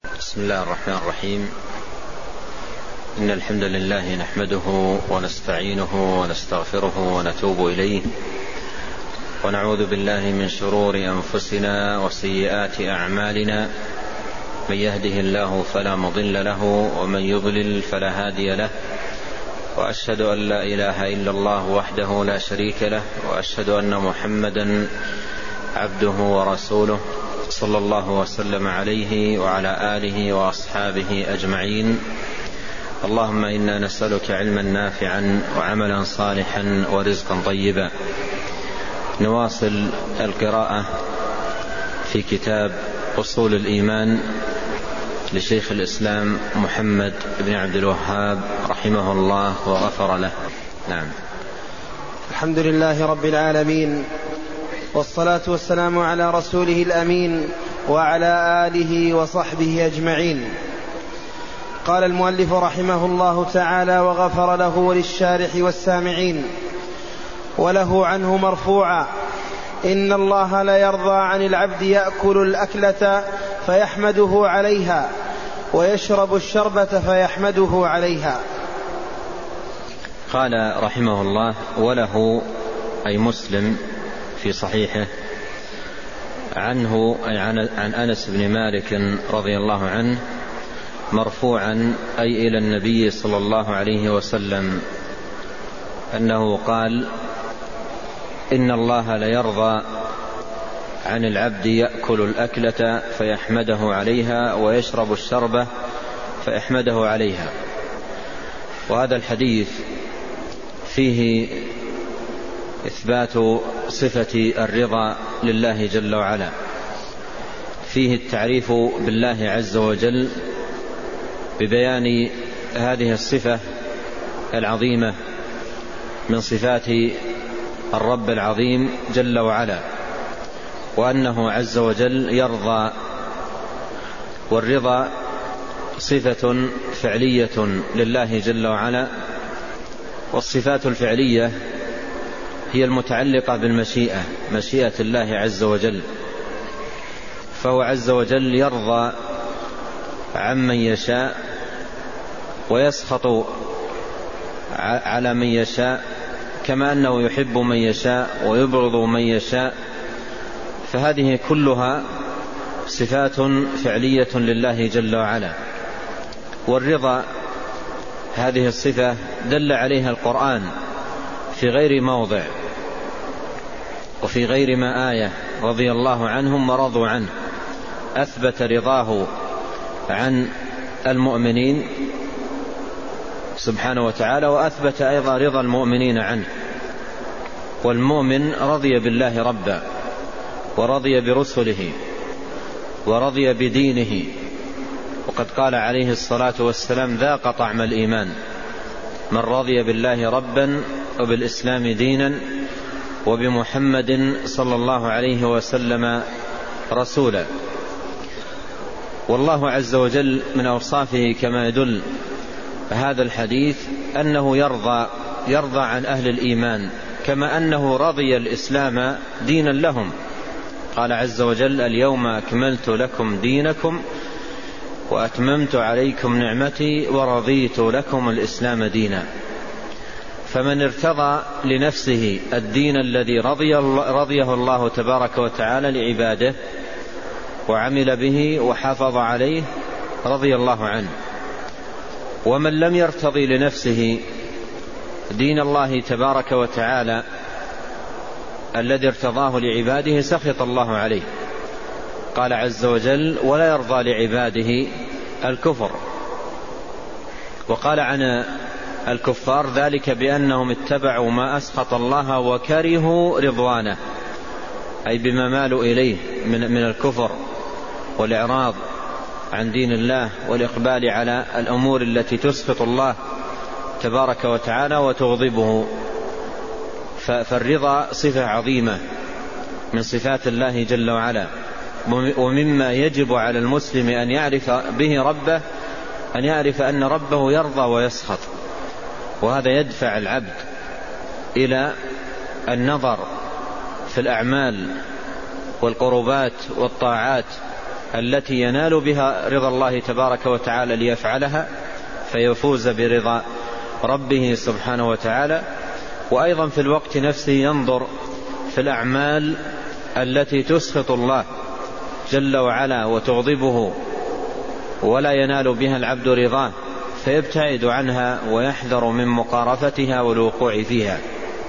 بسم الله الرحمن الرحيم. إن الحمد لله نحمده ونستعينه ونستغفره ونتوب إليه، ونعوذ بالله من شرور أنفسنا وسيئات أعمالنا. من يهده الله فلا مضل له، ومن يضلل فلا هادي له. وأشهد أن لا إله إلا الله وحده لا شريك له، وأشهد أن محمدا عبده ورسوله، صلى الله وسلم عليه وعلى آله وأصحابه أجمعين. اللهم إنا نسألك علما نافعا وعملا صالحا ورزقا طيبا. نواصل القراءة في كتاب أصول الإيمان لشيخ الإسلام محمد بن عبد الوهاب رحمه الله وغفر له. نعم. الحمد لله رب العالمين، والصلاة والسلام على رسوله الأمين وعلى آله وصحبه أجمعين. قال المؤلف رحمه الله تعالى وغفر له وللشارح والسامعين: وله عنه مرفوعا: إن الله لا يرضى عن العبد يأكل الأكلة فيحمده عليها، ويشرب الشربة فيحمده عليها. قال رحمه الله: وله أي مسلم في صحيحه عنه أي عن أنس بن مالك رضي الله عنه مرفوعا أي إلى النبي صلى الله عليه وسلم أنه قال: إن الله ليرضى عن العبد يأكل الأكلة فيحمده عليها، ويشرب الشربة فيحمده عليها. وهذا الحديث فيه إثبات صفة الرضا لله جل وعلا، فيه التعريف بالله عز وجل ببيان هذه الصفة العظيمة من صفات الرب العظيم جل وعلا، وأنه عز وجل يرضى. والرضا صفة فعلية لله جل وعلا، والصفات الفعلية هي المتعلقة بالمشيئة، مشيئة الله عز وجل. فهو عز وجل يرضى عمن يشاء ويسخط على من يشاء، كما أنه يحب من يشاء ويبغض من يشاء. فهذه كلها صفات فعلية لله جل وعلا. والرضا هذه الصفة دل عليها القرآن في غير موضع وفي غير ما آية: رضي الله عنهم ورضوا عنه. أثبت رضاه عن المؤمنين سبحانه وتعالى، وأثبت أيضا رضا المؤمنين عنه. والمؤمن رضي بالله ربا، ورضي برسله، ورضي بدينه. وقد قال عليه الصلاة والسلام: ذاق طعم الإيمان من رضي بالله ربا وبالإسلام دينا وبمحمد صلى الله عليه وسلم رسولا. والله عز وجل من أوصافه كما يدل هذا الحديث أنه يرضى عن أهل الإيمان، كما أنه رضي الإسلام دينا لهم. قال عز وجل: اليوم أكملت لكم دينكم وأتممت عليكم نعمتي ورضيت لكم الإسلام دينا. فمن ارتضى لنفسه الدين الذي رضيه الله تبارك وتعالى لعباده وعمل به وحافظ عليه رضي الله عنه. ومن لم يرتضي لنفسه دين الله تبارك وتعالى الذي ارتضاه لعباده سخط الله عليه. قال عز وجل: ولا يرضى لعباده الكفر. وقال عن الكفار: ذلك بأنهم اتبعوا ما أسخط الله وكرهوا رضوانه، أي بما مالوا إليه من الكفر والإعراض عن دين الله والإقبال على الأمور التي تسخط الله تبارك وتعالى وتغضبه. فالرضا صفة عظيمة من صفات الله جل وعلا، ومما يجب على المسلم أن يعرف به ربه أن يعرف أن ربه يرضى ويسخط. وهذا يدفع العبد إلى النظر في الأعمال والقربات والطاعات التي ينال بها رضا الله تبارك وتعالى ليفعلها فيفوز برضا ربه سبحانه وتعالى. وأيضا في الوقت نفسه ينظر في الأعمال التي تسخط الله جل وعلا وتغضبه ولا ينال بها العبد رضاه، فيبتعد عنها ويحذر من مقارفتها والوقوع فيها.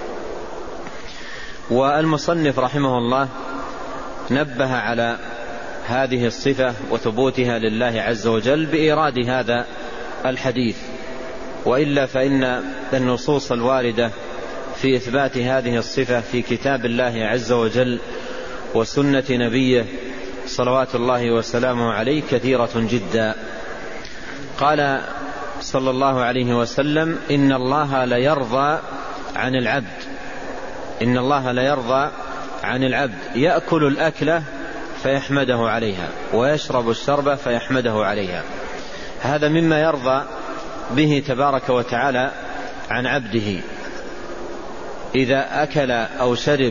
والمصنف رحمه الله نبه على هذه الصفة وثبوتها لله عز وجل بإيراد هذا الحديث، وإلا فإن النصوص الواردة في إثبات هذه الصفة في كتاب الله عز وجل وسنة نبيه صلوات الله وسلامه عليه كثيرة جدا. قال صلى الله عليه وسلم: إن الله ليرضى عن العبد، إن الله ليرضى عن العبد يأكل الأكلة فيحمده عليها ويشرب الشربة فيحمده عليها. هذا مما يرضى به تبارك وتعالى عن عبده، إذا أكل أو شرب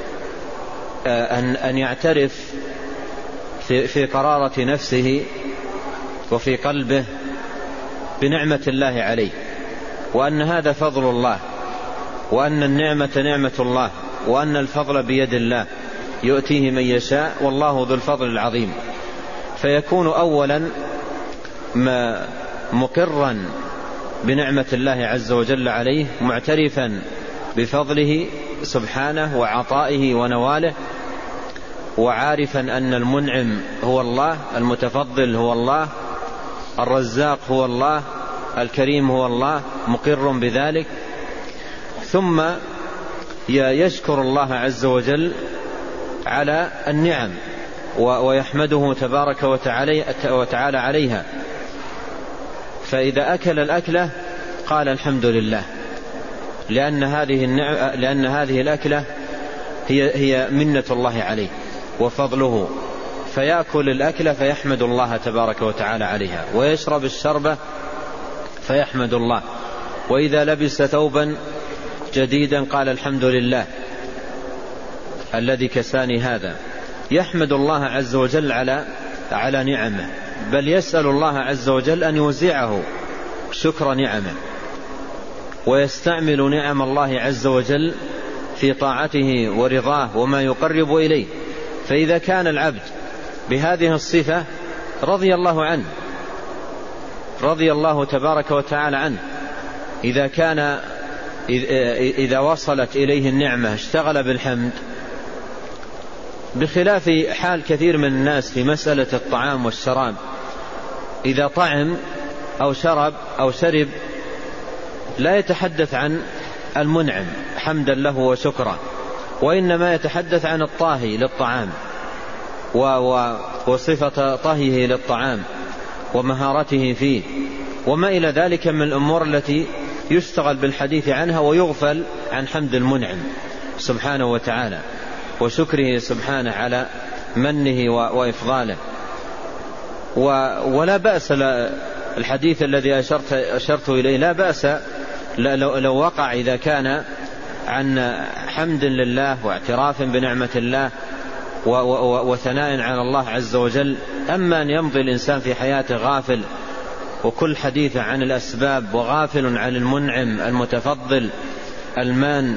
أن يعترف في قرارة نفسه وفي قلبه بنعمة الله عليه، وأن هذا فضل الله، وأن النعمة نعمة الله، وأن الفضل بيد الله يؤتيه من يشاء والله ذو الفضل العظيم. فيكون أولا مقرا بنعمة الله عز وجل عليه، معترفا بفضله سبحانه وعطائه ونواله، وعارفا أن المنعم هو الله، المتفضل هو الله، الرزاق هو الله، الكريم هو الله، مقر بذلك. ثم يشكر الله عز وجل على النعم ويحمده تبارك وتعالى عليها. فإذا أكل الأكلة قال الحمد لله، لأن هذه الأكلة هي منة الله عليه وفضله، فيأكل الأكلة فيحمد الله تبارك وتعالى عليها، ويشرب الشربة فيحمد الله، وإذا لبس ثوبا جديدا قال الحمد لله الذي كساني هذا، يحمد الله عز وجل على نعمه، بل يسأل الله عز وجل أن يوزعه شكر نعمه، ويستعمل نعم الله عز وجل في طاعته ورضاه وما يقرب إليه. فإذا كان العبد بهذه الصفة رضي الله عنه، رضي الله تبارك وتعالى عنه. إذا وصلت إليه النعمة اشتغل بالحمد، بخلاف حال كثير من الناس في مسألة الطعام والشراب، إذا طعم أو شرب أو شرب لا يتحدث عن المنعم حمدا له وشكرا، وإنما يتحدث عن الطاهي للطعام وصفة طهيه للطعام ومهارته فيه وما إلى ذلك من الأمور التي يشتغل بالحديث عنها، ويغفل عن حمد المنعم سبحانه وتعالى وشكره سبحانه على منه وإفضاله. ولا بأس الحديث الذي أشرت إليه لا بأس لو وقع إذا كان عن حمد لله واعتراف بنعمة الله وثناء على الله عز وجل. أما أن يمضي الإنسان في حياته غافل وكل حديث عن الأسباب وغافل عن المنعم المتفضل المان،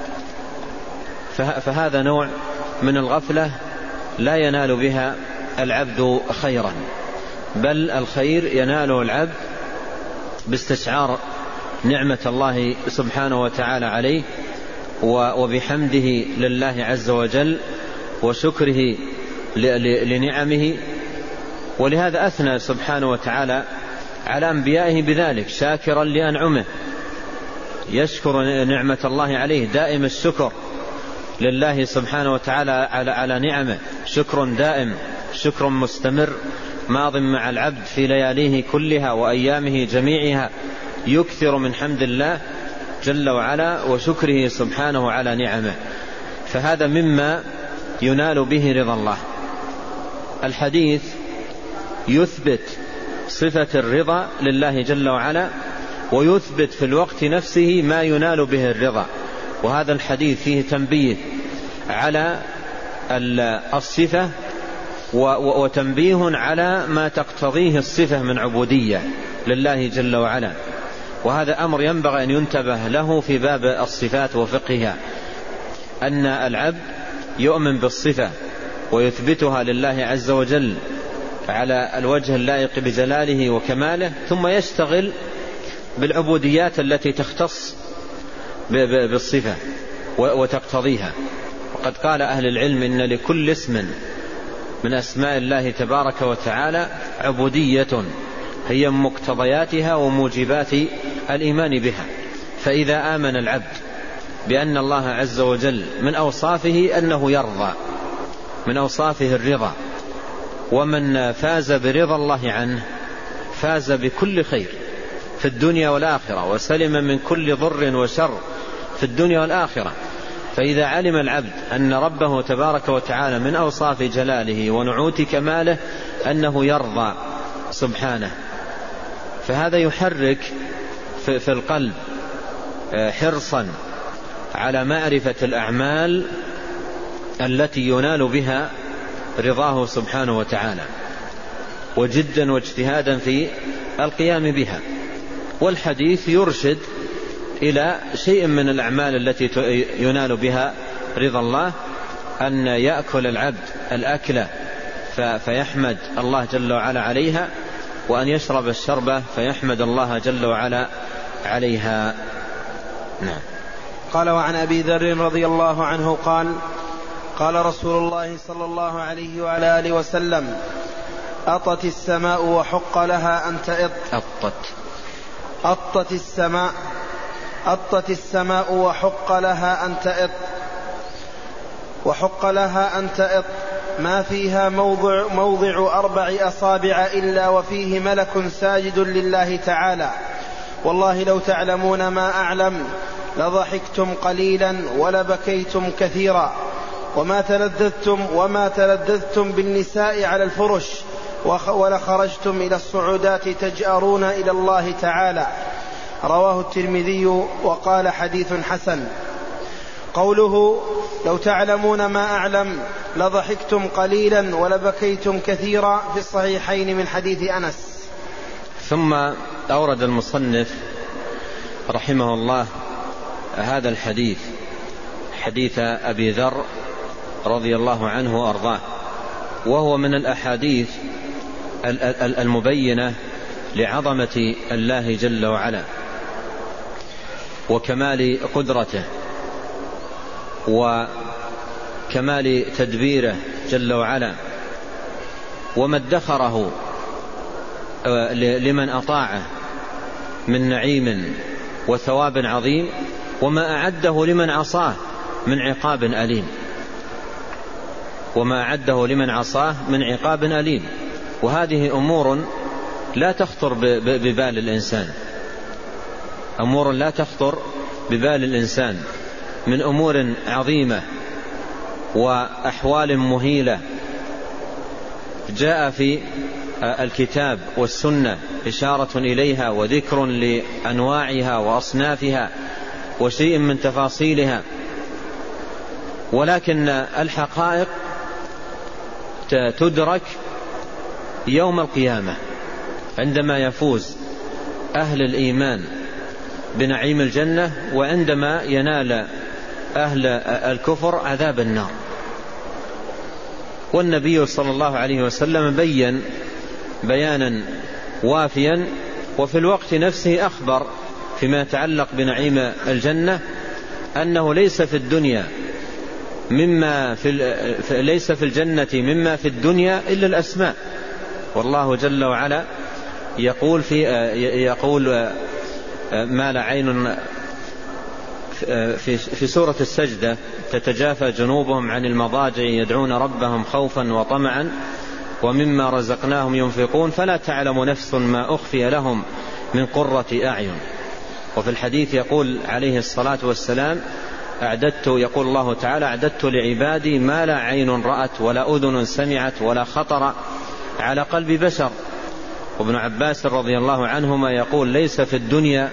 فهذا نوع من الغفلة لا ينال بها العبد خيرا، بل الخير يناله العبد باستشعار نعمة الله سبحانه وتعالى عليه وبحمده لله عز وجل وشكره لنعمه. ولهذا أثنى سبحانه وتعالى على أنبيائه بذلك، شاكرا لأنعمه، يشكر نعمة الله عليه، دائم الشكر لله سبحانه وتعالى على نعمه، شكر دائم، شكر مستمر ماض مع العبد في لياليه كلها وأيامه جميعها، يكثر من حمد الله جل وعلا وشكره سبحانه على نعمه. فهذا مما ينال به رضا الله. الحديث يثبت صفة الرضا لله جل وعلا، ويثبت في الوقت نفسه ما ينال به الرضا. وهذا الحديث فيه تنبيه على الصفة وتنبيه على ما تقتضيه الصفة من عبودية لله جل وعلا. وهذا أمر ينبغي أن ينتبه له في باب الصفات وفقهها، أن العبد يؤمن بالصفة ويثبتها لله عز وجل على الوجه اللائق بجلاله وكماله، ثم يشتغل بالعبوديات التي تختص بالصفة وتقتضيها. وقد قال أهل العلم إن لكل اسم من أسماء الله تبارك وتعالى عبودية هي مقتضياتها وموجبات الإيمان بها. فإذا آمن العبد بأن الله عز وجل من أوصافه أنه يرضى، من أوصافه الرضا، ومن فاز برضا الله عنه فاز بكل خير في الدنيا والآخرة، وسلم من كل ضر وشر في الدنيا والآخرة. فإذا علم العبد أن ربه تبارك وتعالى من أوصاف جلاله ونعوت كماله أنه يرضى سبحانه، فهذا يحرك في القلب حرصا على معرفة الأعمال التي ينال بها رضاه سبحانه وتعالى، وجدا واجتهادا في القيام بها. والحديث يرشد إلى شيء من الأعمال التي ينال بها رضا الله، أن يأكل العبد الأكلة فيحمد الله جل وعلا عليها، وأن يشرب الشربة فيحمد الله جل وعلا عليها. نعم. قال: وعن أبي ذر رضي الله عنه قال: قال رسول الله صلى الله عليه وعلى آله وسلم: أطت السماء وحق لها أن تئط. أطت السماء وحق لها أن تئط، وحق لها أن تئط، ما فيها موضع 4 أصابع إلا وفيه ملك ساجد لله تعالى. والله لو تعلمون ما أعلم لضحكتم قليلا ولبكيتم كثيرا، وما تلذذتم بالنساء على الفرش، ولخرجتم إلى الصعودات تجأرون إلى الله تعالى. رواه الترمذي وقال: حديث حسن. قوله لو تعلمون ما أعلم لضحكتم قليلا ولبكيتم كثيرا في الصحيحين من حديث أنس. ثم أورد المصنف رحمه الله هذا الحديث، حديث أبي ذر رضي الله عنه وأرضاه، وهو من الأحاديث المبينة لعظمة الله جل وعلا وكمال قدرته وكمال تدبيره جل وعلا، وما ادخره لمن أطاعه من نعيم وثواب عظيم، وما أعده لمن عصاه من عقاب أليم. وهذه أمور لا تخطر ببال الإنسان، من أمور عظيمة وأحوال مهيلة جاء في الكتاب والسنة إشارة إليها وذكر لأنواعها وأصنافها وشيء من تفاصيلها. ولكن الحقائق تدرك يوم القيامة عندما يفوز أهل الإيمان بنعيم الجنة، وعندما ينال أهل الكفر عذاب النار. والنبي صلى الله عليه وسلم بين بيانا وافيا، وفي الوقت نفسه أخبر فيما يتعلق بنعيم الجنة أنه ليس في الجنة مما في الدنيا إلا الأسماء. والله جل وعلا يقول ما لا عين في سورة السجدة: تتجافى جنوبهم عن المضاجع يدعون ربهم خوفا وطمعا ومما رزقناهم ينفقون فلا تعلم نفس ما أخفي لهم من قرة أعين. وفي الحديث يقول عليه الصلاة والسلام: يقول الله تعالى: أعددت لعبادي ما لا عين رأت ولا أذن سمعت ولا خطر على قلب بشر. وابن عباس رضي الله عنهما يقول: ليس في الدنيا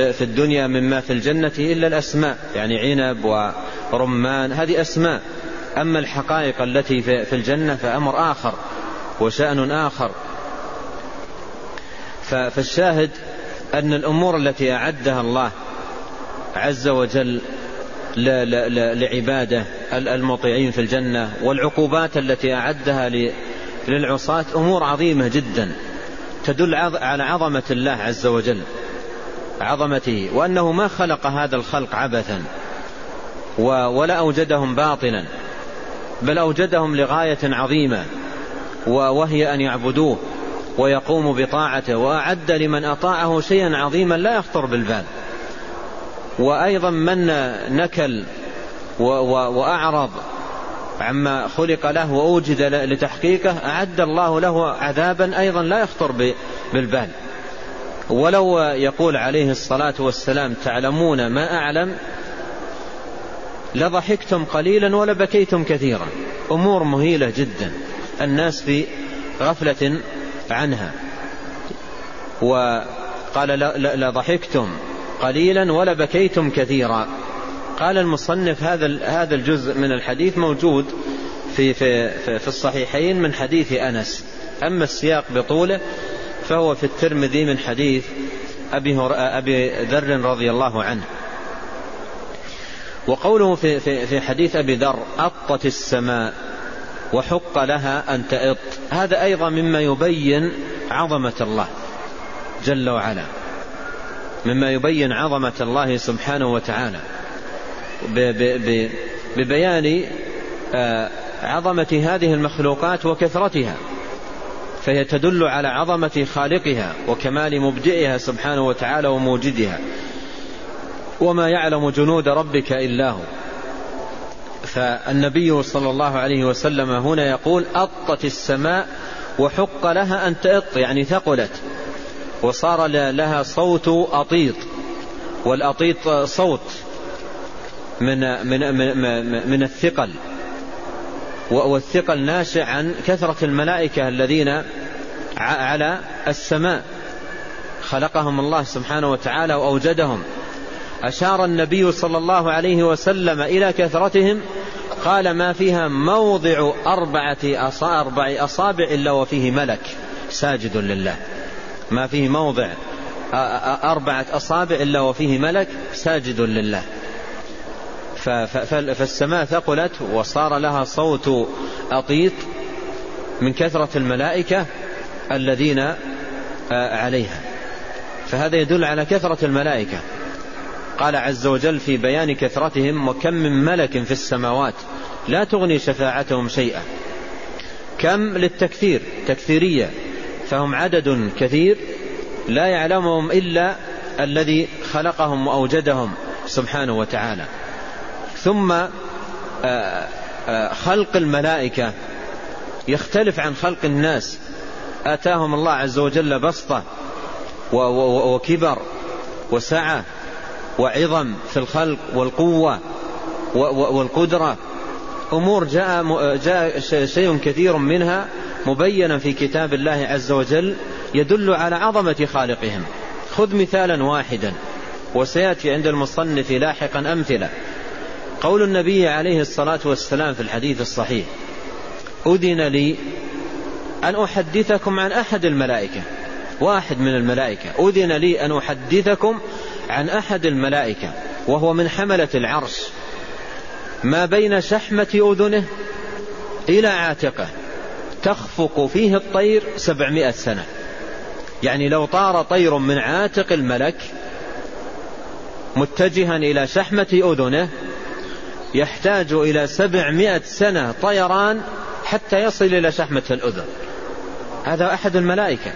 مما في الجنة إلا الأسماء، يعني عنب ورمان، هذه أسماء أما الحقائق التي في الجنة فأمر آخر وشأن آخر. فالشاهد أن الأمور التي أعدها الله عز وجل لعباده المطيعين في الجنة والعقوبات التي أعدها للعصاة أمور عظيمة جدا تدل على عظمة الله عز وجل، عظمته، وأنه ما خلق هذا الخلق عبثا ولا أوجدهم باطلا، بل أوجدهم لغاية عظيمة وهي أن يعبدوه ويقوموا بطاعته، وأعد لمن أطاعه شيئا عظيما لا يخطر بالبال. وأيضا من نكل وأعرض عما خلق له وأوجد لتحقيقه أعد الله له عذابا أيضا لا يخطر بالبال. ولو يقول عليه الصلاة والسلام تعلمون ما أعلم لضحكتم قليلا ولبكيتم كثيرا. أمور مهيلة جدا الناس في غفلة عنها. وقال لضحكتم قليلا ولبكيتم كثيرا. قال المصنف هذا الجزء من الحديث موجود في الصحيحين من حديث أنس، أما السياق بطوله فهو في الترمذي من حديث أبي ذر رضي الله عنه. وقوله في حديث أبي ذر أطت السماء وحق لها أن تأط، هذا أيضا مما يبين عظمة الله جل وعلا، مما يبين عظمة الله سبحانه وتعالى ببيان عظمة هذه المخلوقات وكثرتها، فهي تدل على عظمة خالقها وكمال مبدئها سبحانه وتعالى وموجدها، وما يعلم جنود ربك إلا هو. فالنبي صلى الله عليه وسلم هنا يقول أطت السماء وحق لها أن تأط، يعني ثقلت وصار لها صوت أطيط، والأطيط صوت من الثقل، والثقل ناشئ عن كثرة الملائكة الذين على السماء خلقهم الله سبحانه وتعالى وأوجدهم. أشار النبي صلى الله عليه وسلم إلى كثرتهم، قال ما فيها موضع 4 أصابع إلا وفيه ملك ساجد لله، ما فيه موضع 4 أصابع إلا وفيه ملك ساجد لله. فالسماء ثقلت وصار لها صوت أطيط من كثرة الملائكة الذين عليها، فهذا يدل على كثرة الملائكة. قال عز وجل في بيان كثرتهم وكم من ملك في السماوات لا تغني شفاعتهم شيئا. كم للتكثير تكثيرية، فهم عدد كثير لا يعلمهم إلا الذي خلقهم وأوجدهم سبحانه وتعالى. ثم خلق الملائكة يختلف عن خلق الناس، آتاهم الله عز وجل بسطة وكبر وسعة وعظم في الخلق والقوة والقدرة، أمور جاء شيء كثير منها مبينا في كتاب الله عز وجل يدل على عظمة خالقهم. خذ مثالا واحدا وسيأتي عند المصنف لاحقا أمثلة. قول النبي عليه الصلاة والسلام في الحديث الصحيح أذن لي أن أحدثكم عن أحد الملائكة، واحد من الملائكة، أذن لي أن أحدثكم عن أحد الملائكة وهو من حملة العرش، ما بين شحمة أذنه إلى عاتقه تخفق فيه الطير 700 سنة. يعني لو طار طير من عاتق الملك متجها إلى شحمة أذنه يحتاج إلى 700 سنة طيران حتى يصل إلى شحمة الأذن. هذا أحد الملائكة.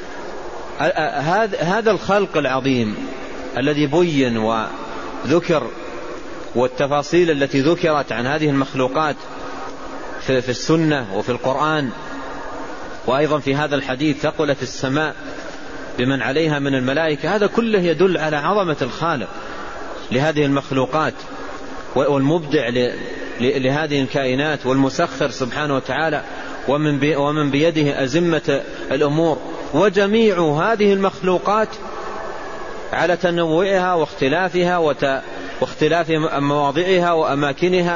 هذا الخلق العظيم الذي بين وذكر، والتفاصيل التي ذكرت عن هذه المخلوقات في السنة وفي القرآن، وأيضا في هذا الحديث ثقلت السماء بمن عليها من الملائكة، هذا كله يدل على عظمة الخالق لهذه المخلوقات والمبدع لهذه الكائنات والمسخر سبحانه وتعالى، ومن بيده أزمة الأمور. وجميع هذه المخلوقات على تنوعها واختلافها واختلاف مواضعها وأماكنها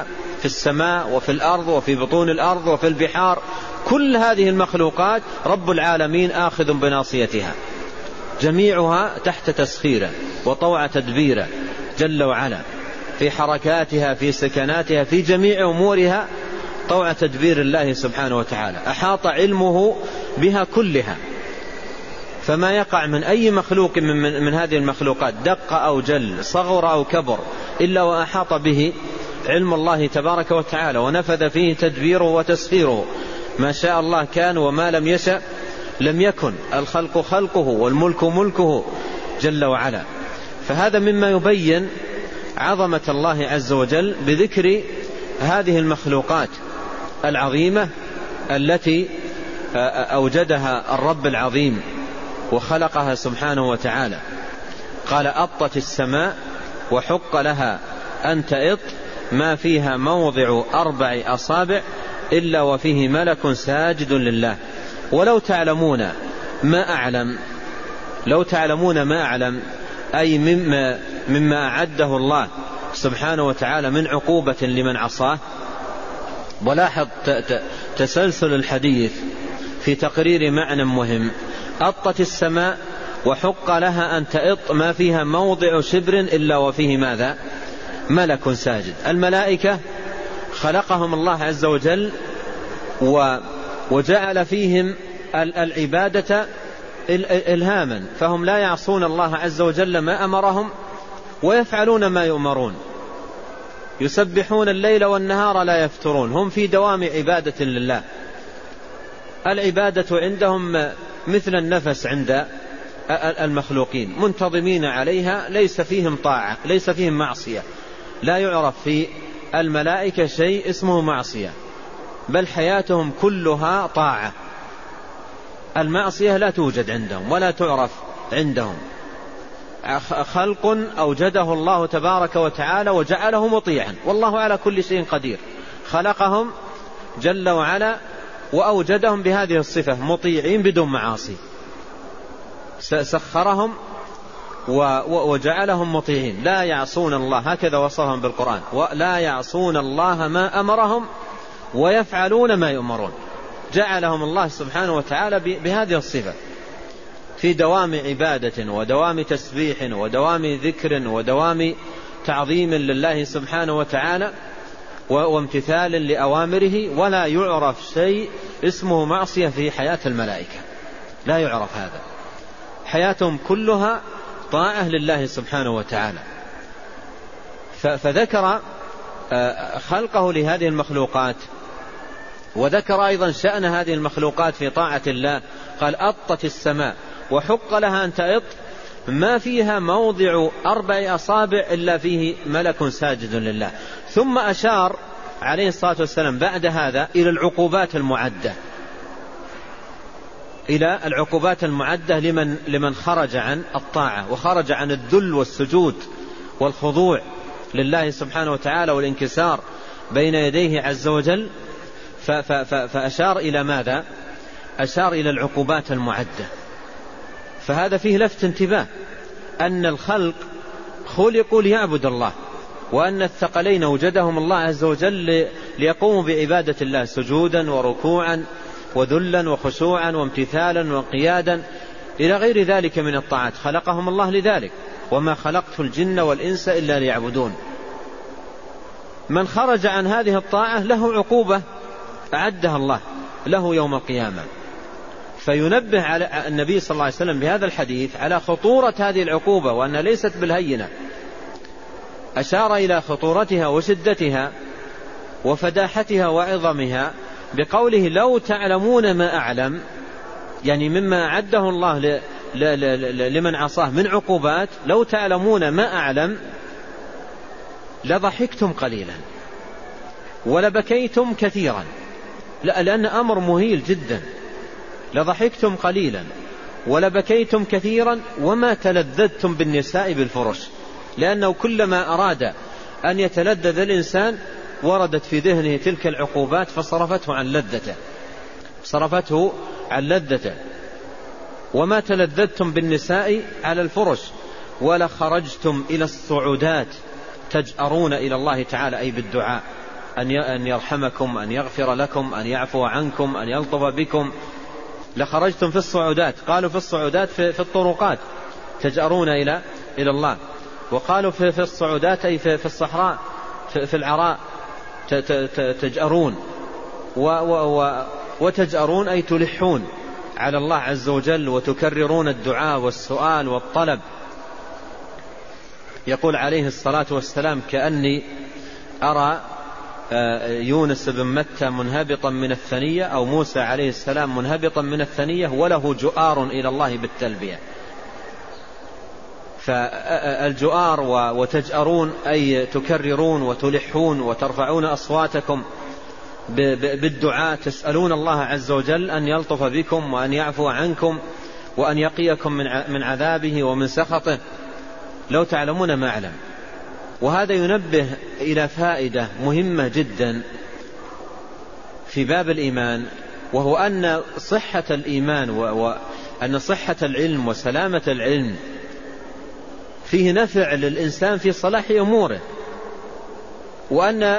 في السماء وفي الأرض وفي بطون الأرض وفي البحار، كل هذه المخلوقات رب العالمين آخذ بناصيتها، جميعها تحت تسخيره وطوع تدبيره جل وعلا، في حركاتها في سكناتها في جميع أمورها طوع تدبير الله سبحانه وتعالى. أحاط علمه بها كلها، فما يقع من أي مخلوق من هذه المخلوقات دق أو جل صغر أو كبر إلا وأحاط به علم الله تبارك وتعالى، ونفذ فيه تدبيره وتسخيره. ما شاء الله كان وما لم يشأ لم يكن، الخلق خلقه والملك ملكه جل وعلا. فهذا مما يبين عظمة الله عز وجل بذكر هذه المخلوقات العظيمة التي أوجدها الرب العظيم وخلقها سبحانه وتعالى. قال أطت السماء وحق لها أن تئط ما فيها موضع 4 أصابع إلا وفيه ملك ساجد لله. ولو تعلمون ما أعلم، لو تعلمون ما أعلم أي مما أعده الله سبحانه وتعالى من عقوبة لمن عصاه. ولاحظ تسلسل الحديث في تقرير معنى مهم. أطت السماء وحق لها أن تئط ما فيها موضع شبر إلا وفيه ماذا؟ ملك ساجد. الملائكة خلقهم الله عز وجل وجعل فيهم العبادة إلهاما، فهم لا يعصون الله عز وجل ما أمرهم ويفعلون ما يؤمرون، يسبحون الليل والنهار لا يفترون، هم في دوام عبادة لله. العبادة عندهم مثل النفس عند المخلوقين، منتظمين عليها، ليس فيهم طاعة، ليس فيهم معصية. لا يعرف في الملائكة شيء اسمه معصية، بل حياتهم كلها طاعة. المعصية لا توجد عندهم ولا تعرف عندهم. خلق أوجده الله تبارك وتعالى وجعله مطيعا، والله على كل شيء قدير. خلقهم جل وعلا وأوجدهم بهذه الصفة، مطيعين بدون معاصي. سخرهم وجعلهم مطيعين لا يعصون الله، هكذا وصفهم بالقرآن، ولا يعصون الله ما أمرهم ويفعلون ما يؤمرون. جعلهم الله سبحانه وتعالى بهذه الصفة، في دوام عبادة ودوام تسبيح ودوام ذكر ودوام تعظيم لله سبحانه وتعالى وامتثال لأوامره. ولا يعرف شيء اسمه معصية في حياة الملائكة، لا يعرف هذا. حياتهم كلها طاعة لله سبحانه وتعالى. فذكر خلقه لهذه المخلوقات، وذكر أيضا شأن هذه المخلوقات في طاعة الله. قال أطت السماء وحق لها أن تئط ما فيها موضع 4 أصابع إلا فيه ملك ساجد لله. ثم أشار عليه الصلاة والسلام بعد هذا إلى العقوبات المعدة، إلى العقوبات المعدة لمن خرج عن الطاعة وخرج عن الذل والسجود والخضوع لله سبحانه وتعالى والانكسار بين يديه عز وجل. فأشار إلى ماذا؟ أشار إلى العقوبات المعدة. فهذا فيه لفت انتباه أن الخلق خلقوا ليعبد الله، وأن الثقلين وجدهم الله عز وجل ليقوموا بعبادة الله سجودا وركوعا وذلا وخشوعا وامتثالا وانقيادا إلى غير ذلك من الطاعات. خلقهم الله لذلك، وما خلقت الجن والإنس إلا ليعبدون. من خرج عن هذه الطاعة له عقوبة أعدها الله له يوم القيامة. فينبه على النبي صلى الله عليه وسلم بهذا الحديث على خطورة هذه العقوبة وأنها ليست بالهينة. أشار إلى خطورتها وشدتها وفداحتها وعظمها بقوله لو تعلمون ما أعلم، يعني مما أعده الله لمن عصاه من عقوبات، لو تعلمون ما أعلم لضحكتم قليلا ولبكيتم كثيرا. لأن أمر مهيل جدا. لضحكتم قليلا ولبكيتم كثيرا وما تلذذتم بالنساء بالفرش. لأنه كلما أراد أن يتلذذ الإنسان وردت في ذهنه تلك العقوبات فصرفته عن لذته، صرفته عن لذته. وما تلذذتم بالنساء على الفرش ولخرجتم إلى الصعودات تجأرون إلى الله تعالى أي بالدعاء أن يرحمكم، أن يغفر لكم، أن يعفو عنكم، أن يلطف بكم لخرجتم في الصعودات. قالوا في الصعودات في الطرقات تجأرون إلى الله. وقالوا في الصعودات أي في الصحراء في العراء تجأرون. وتجأرون أي تلحون على الله عز وجل وتكررون الدعاء والسؤال والطلب. يقول عليه الصلاة والسلام: كأني أرى يونس بن متى منهبطا من الثنية، أو موسى عليه السلام منهبطا من الثنية وله جؤار إلى الله بالتلبية. فالجؤار وتجأرون أي تكررون وتلحون وترفعون أصواتكم بالدعاء، تسألون الله عز وجل أن يلطف بكم وأن يعفو عنكم وأن يقيكم من عذابه ومن سخطه. لو تعلمون ما أعلم. وهذا ينبه إلى فائدة مهمة جدا في باب الإيمان، وهو أن صحة الإيمان وأن صحة العلم وسلامة العلم فيه نفع للإنسان في صلاح أموره، وأن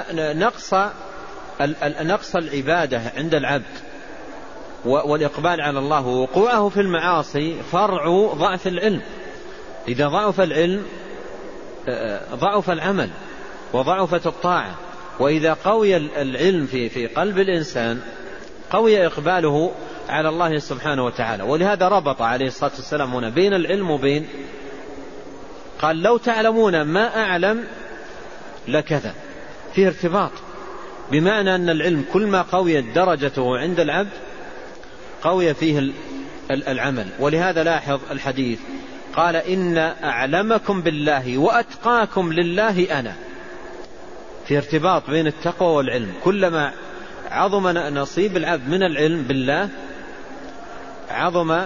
نقص العبادة عند العبد والإقبال على الله ووقوعه في المعاصي فرع ضعف العلم. إذا ضعف العلم ضعف العمل وضعفت الطاعة. وإذا قوي العلم في قلب الإنسان قوي إقباله على الله سبحانه وتعالى. ولهذا ربط عليه الصلاة والسلام هنا بين العلم وبين، قال: لو تعلمون ما أعلم لكذا. فيه ارتباط، بمعنى أن العلم كل ما قويت درجته عند العبد قوي فيه العمل. ولهذا لاحظ الحديث قال: إن أعلمكم بالله وأتقاكم لله أنا. في ارتباط بين التقوى والعلم. كلما عظم نصيب العبد من العلم بالله عظم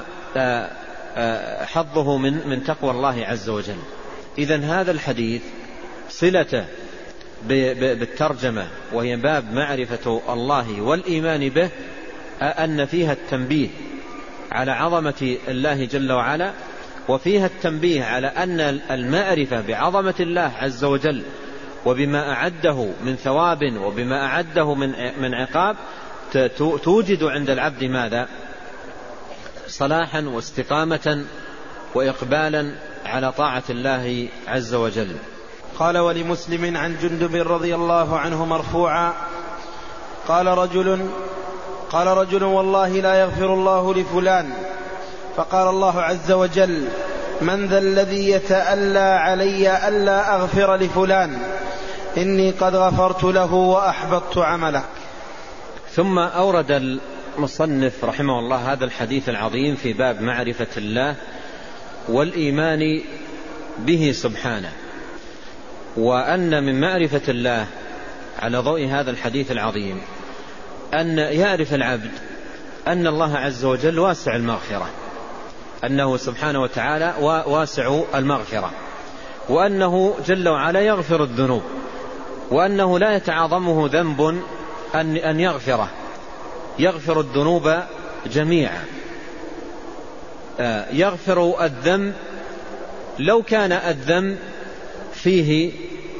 حظه من تقوى الله عز وجل. إذن هذا الحديث صلته بالترجمة وهي باب معرفة الله والإيمان به، أن فيها التنبيه على عظمة الله جل وعلا، وفيها التنبيه على أن المعرفة بعظمة الله عز وجل وبما أعده من ثواب وبما أعده من عقاب توجد عند العبد ماذا؟ صلاحا واستقامة وإقبالا على طاعة الله عز وجل. قال: ولمسلم عن جندب رضي الله عنه مرفوعا قال رجل والله لا يغفر الله لفلان، فقال الله عز وجل: من ذا الذي يتألى علي ألا أغفر لفلان؟ إني قد غفرت له وأحبطت عمله. ثم أورد المصنف رحمه الله هذا الحديث العظيم في باب معرفة الله والإيمان به سبحانه، وأن من معرفة الله على ضوء هذا الحديث العظيم أن يعرف العبد أن الله عز وجل واسع المغفرة، أنه سبحانه وتعالى واسع المغفرة، وأنه جل وعلا يغفر الذنوب، وأنه لا يتعاظمه ذنب أن يغفره، يغفر الذنوب جميعا. يغفر الذنب لو كان الذنب فيه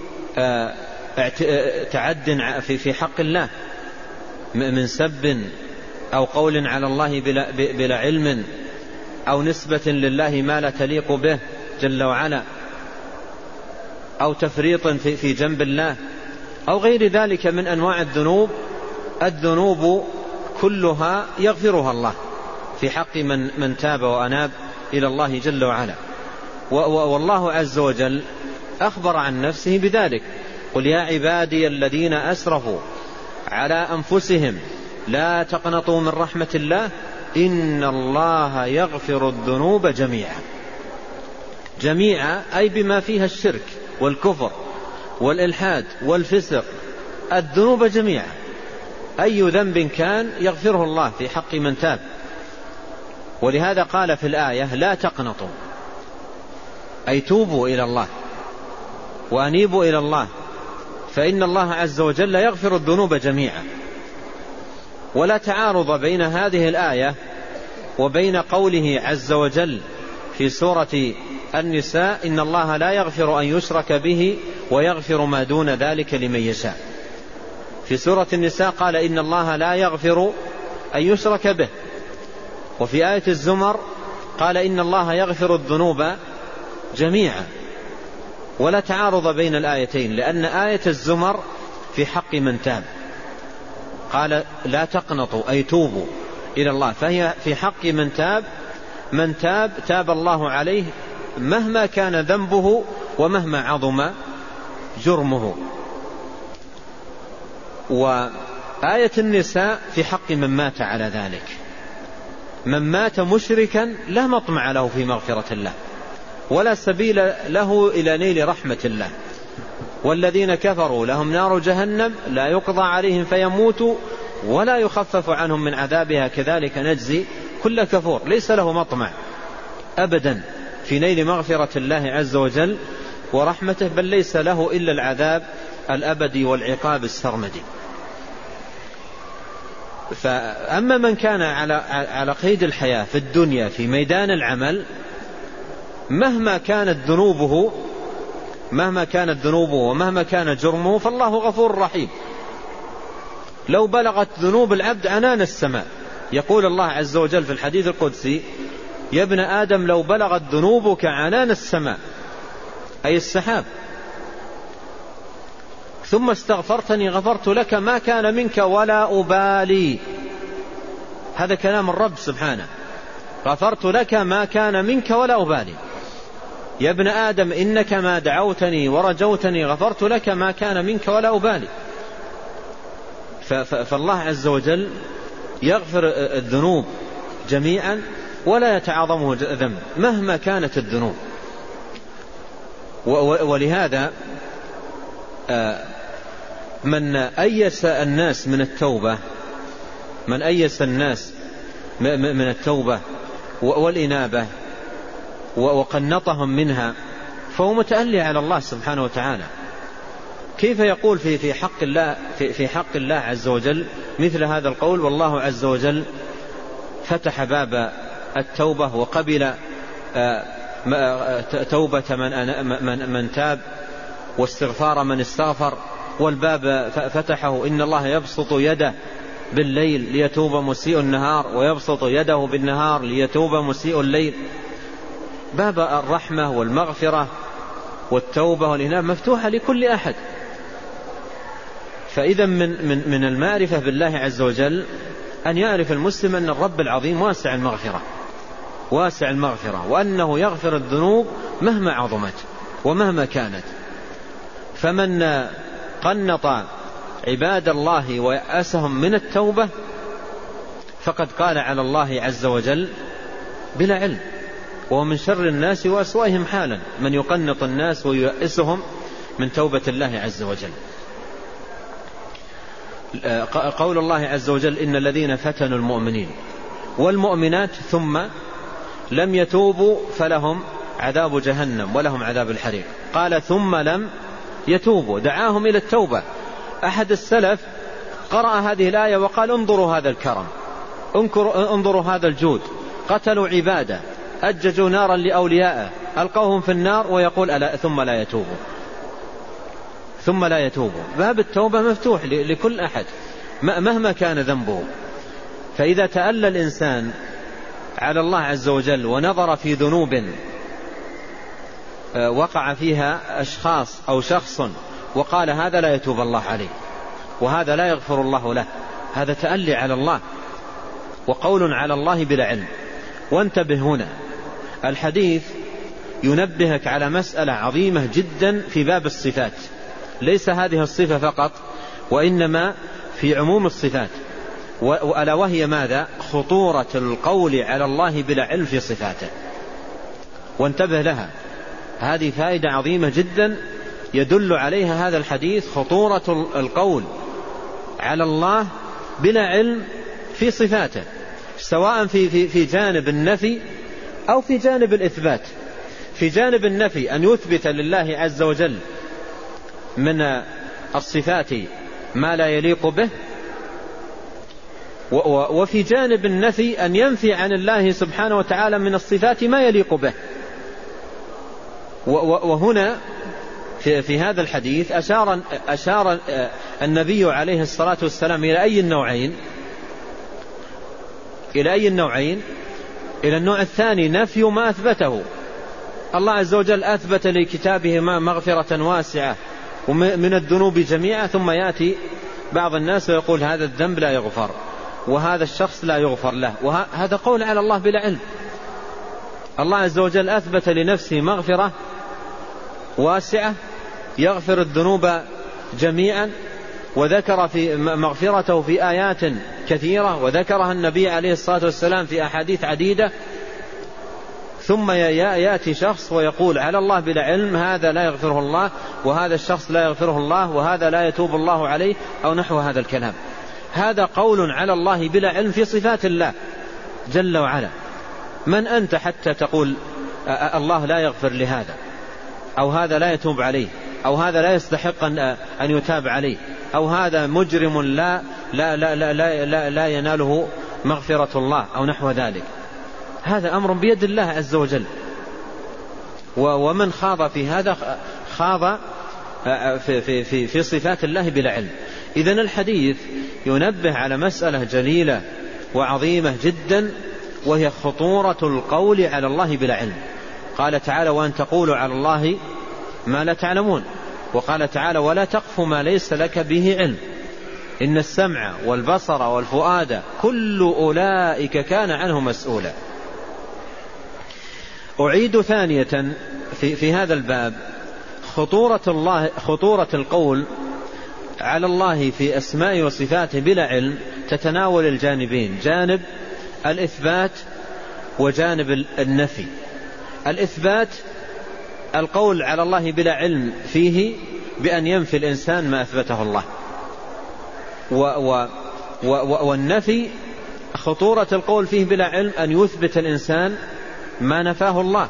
تعد في حق الله من سب أو قول على الله بلا علم، أو نسبة لله ما لا تليق به جل وعلا، أو تفريط في جنب الله، أو غير ذلك من أنواع الذنوب. الذنوب كلها يغفرها الله في حق من تاب وأناب إلى الله جل وعلا. والله عز وجل أخبر عن نفسه بذلك: قل يا عبادي الذين أسرفوا على أنفسهم لا تقنطوا من رحمة الله إن الله يغفر الذنوب جميعا، أي بما فيها الشرك والكفر والإلحاد والفسق، الذنوب جميعا، أي ذنب كان يغفره الله في حق من تاب. ولهذا قال في الآية: لا تقنطوا، أي توبوا إلى الله وأنيبوا إلى الله، فإن الله عز وجل يغفر الذنوب جميعا. ولا تعارض بين هذه الآية وبين قوله عز وجل في سورة النساء: إن الله لا يغفر أن يشرك به ويغفر ما دون ذلك لمن يشاء. في سورة النساء قال إن الله لا يغفر أن يشرك به، وفي آية الزمر قال إن الله يغفر الذنوب جميعا. ولا تعارض بين الآيتين، لأن آية الزمر في حق من تاب، قال لا تقنطوا أي توبوا إلى الله، فهي في حق من تاب. من تاب تاب الله عليه مهما كان ذنبه ومهما عظم جرمه. وآية النساء في حق من مات على ذلك. من مات مشركا لا مطمع له في مغفرة الله ولا سبيل له إلى نيل رحمة الله. والذين كفروا لهم نار جهنم لا يقضى عليهم فيموتوا ولا يخفف عنهم من عذابها كذلك نجزي كل كفور. ليس له مطمع أبدا في نيل مغفرة الله عز وجل ورحمته، بل ليس له إلا العذاب الأبدي والعقاب السرمدي. فأما من كان على قيد الحياة في الدنيا في ميدان العمل، مهما كانت ذنوبه ومهما كان جرمه فالله غفور رحيم. لو بلغت ذنوب العبد عنان السماء، يقول الله عز وجل في الحديث القدسي: يا ابن آدم لو بلغت ذنوبك عنان السماء، أي السحاب، ثم استغفرتني غفرت لك ما كان منك ولا أبالي. هذا كلام الرب سبحانه: غفرت لك ما كان منك ولا أبالي. يا ابن آدم إنك ما دعوتني ورجوتني غفرت لك ما كان منك ولا أبالي. فالله عز وجل يغفر الذنوب جميعا ولا يتعاظمه ذنب مهما كانت الذنوب. ولهذا من أيس الناس من التوبة، من التوبة والإنابة وقنطهم منها، فهو متألي على الله سبحانه وتعالى. كيف يقول في حق الله عز وجل مثل هذا القول؟ والله عز وجل فتح باب التوبة وقبل توبة من تاب واستغفار من استغفر، والباب فتحه: إن الله يبسط يده بالليل ليتوب مسيء النهار ويبسط يده بالنهار ليتوب مسيء الليل. باب الرحمة والمغفرة والتوبة والإنابة مفتوحة لكل أحد. فإذا من المعرفة بالله عز وجل أن يعرف المسلم أن الرب العظيم واسع المغفرة، وأنه يغفر الذنوب مهما عظمت ومهما كانت. فمن قنط عباد الله ويأسهم من التوبة فقد قال على الله عز وجل بلا علم، ومن شر الناس وأسوأهم حالا من يقنط الناس وييأسهم من توبة الله عز وجل. قول الله عز وجل: إن الذين فتنوا المؤمنين والمؤمنات ثم لم يتوبوا فلهم عذاب جهنم ولهم عذاب الحريق. قال ثم لم يتوبوا، دعاهم إلى التوبة. أحد السلف قرأ هذه الآية وقال: انظروا هذا الكرم، انظروا هذا الجود، قتلوا عبادة، أججوا نارا لأوليائه، ألقوهم في النار، ويقول ثم لا يتوبوا. باب التوبة مفتوح لكل أحد مهما كان ذنبه. فإذا تألى الإنسان على الله عز وجل ونظر في ذنوب وقع فيها أشخاص أو شخص وقال: هذا لا يتوب الله عليه وهذا لا يغفر الله له، هذا تألي على الله وقول على الله بلا علم. وانتبه هنا، الحديث ينبهك على مسألة عظيمة جدا في باب الصفات، ليس هذه الصفة فقط وإنما في عموم الصفات، ألا وهي ماذا؟ خطورة القول على الله بلا علم في صفاته. وانتبه لها، هذه فائدة عظيمة جدا يدل عليها هذا الحديث، خطورة القول على الله بلا علم في صفاته، سواء في جانب النفي أو في جانب الإثبات. في جانب النفي أن يثبت لله عز وجل من الصفات ما لا يليق به، وفي جانب النفي أن ينفي عن الله سبحانه وتعالى من الصفات ما يليق به. وهنا في هذا الحديث أشار النبي عليه الصلاة والسلام إلى أي النوعين؟ إلى النوع الثاني، نفي ما أثبته الله عز وجل. أثبت لكتابه مغفرة واسعة ومن الذنوب جميعا، ثم يأتي بعض الناس ويقول هذا الذنب لا يغفر وهذا الشخص لا يغفر له، وهذا قول على الله بلا علم. الله عز وجل أثبت لنفسه مغفرة واسعة يغفر الذنوب جميعا، وذكر في مغفرته في آيات كثيرة، وذكرها النبي عليه الصلاة والسلام في أحاديث عديدة. ثم يأتي شخص ويقول على الله بلا علم هذا لا يغفره الله، وهذا الشخص لا يغفره الله، وهذا لا يتوب الله عليه، أو نحو هذا الكلام. هذا قول على الله بلا علم في صفات الله جل وعلا. من أنت حتى تقول الله لا يغفر لهذا، أو هذا لا يتوب عليه، أو هذا لا يستحق أن يتاب عليه، أو هذا مجرم لا لا لا لا لا لا, لا يناله مغفرة الله، أو نحو ذلك. هذا أمر بيد الله عز وجل، ومن خاض في هذا خاض في صفات الله بلا علم. إذن الحديث ينبه على مسألة جليلة وعظيمة جدا، وهي خطورة القول على الله بلا علم. قال تعالى وأن تقولوا على الله ما لا تعلمون، وقال تعالى ولا تقف ما ليس لك به علم، إن السمع والبصر والفؤاد كل أولئك كان عنه مسؤولا. أعيد ثانية في هذا الباب خطورة القول على الله في أسماء وصفاته بلا علم تتناول الجانبين، جانب الإثبات وجانب النفي. الإثبات القول على الله بلا علم فيه بأن ينفي الإنسان ما أثبته الله، والنفي خطورة القول فيه بلا علم أن يثبت الإنسان ما نفاه الله.